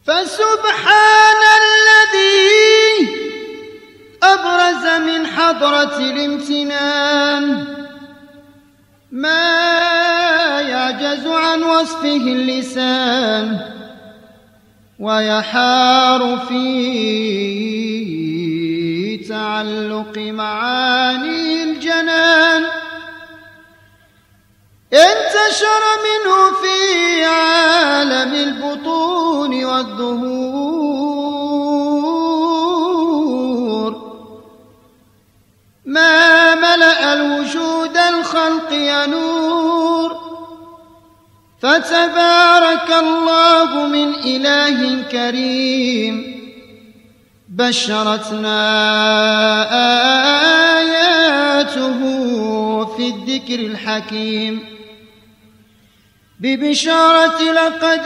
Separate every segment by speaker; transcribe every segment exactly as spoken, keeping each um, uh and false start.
Speaker 1: فسبحان الذي أبرز من حضرة الامتنان ما يعجز عن وصفه اللسان ويحار في تعلق معاني الجنان. انتشر منه في عالم البطون والظهور ما ملأ الوجود الخلق ينور. فتبارك الله من إله كريم بشرتنا آياته في الذكر الحكيم ببشارة لقد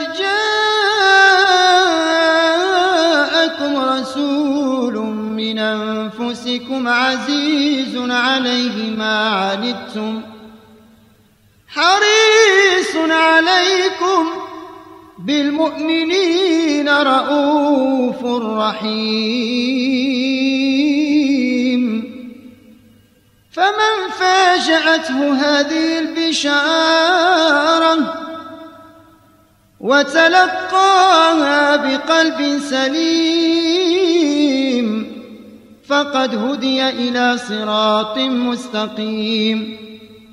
Speaker 1: جاءكم رسول من أنفسكم عزيز عليه ما عنتم حريص عليكم بالمؤمنين رؤوف رحيم. فمن فاجأته هذه البشارة وتلقاها بقلب سليم فقد هدي إلى صراط مستقيم.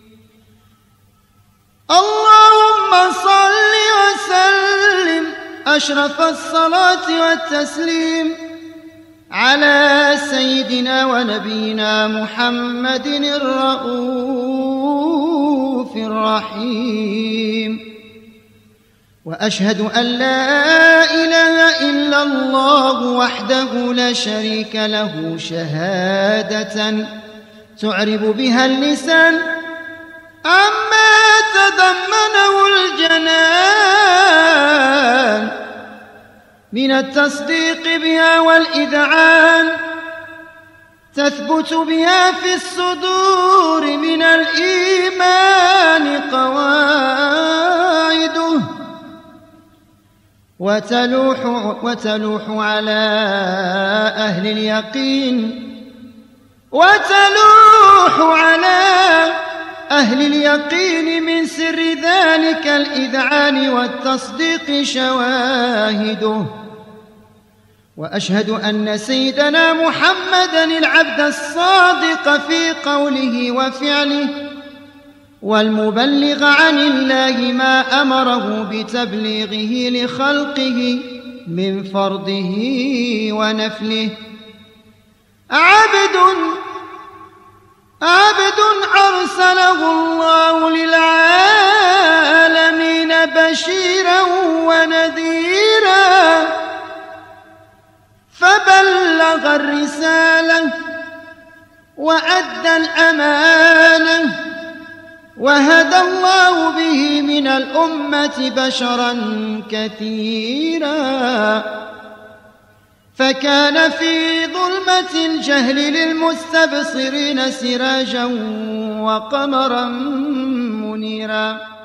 Speaker 1: اللهم صل وسلم أشرف الصلاة والتسليم على سيدنا ونبينا محمد الرؤوف الرحيم. وأشهد أن لا إله إلا الله وحده لا شريك له شهادة تعرب بها اللسان عما تضمنه الجنان من التصديق بها والإذعان تثبت بها في الصدور من الإيمان قواعده وتلوح, وتلوح على أهل اليقين وتلوح على أهل اليقين من سر ذلك الإذعان والتصديق شواهده. وأشهد أن سيدنا محمدًا العبد الصادق في قوله وفعله والمبلغ عن الله ما أمره بتبليغه لخلقه من فرضه ونفله عبد عبد أرسله الله للعالمين بشيرا ونذيرا فبلغ الرسالة وأدى الأمانة وهدى الله به من الأمة بشرا كثيرا فكان في ظلمة الجهل للمستبصرين سراجا وقمرا منيرا.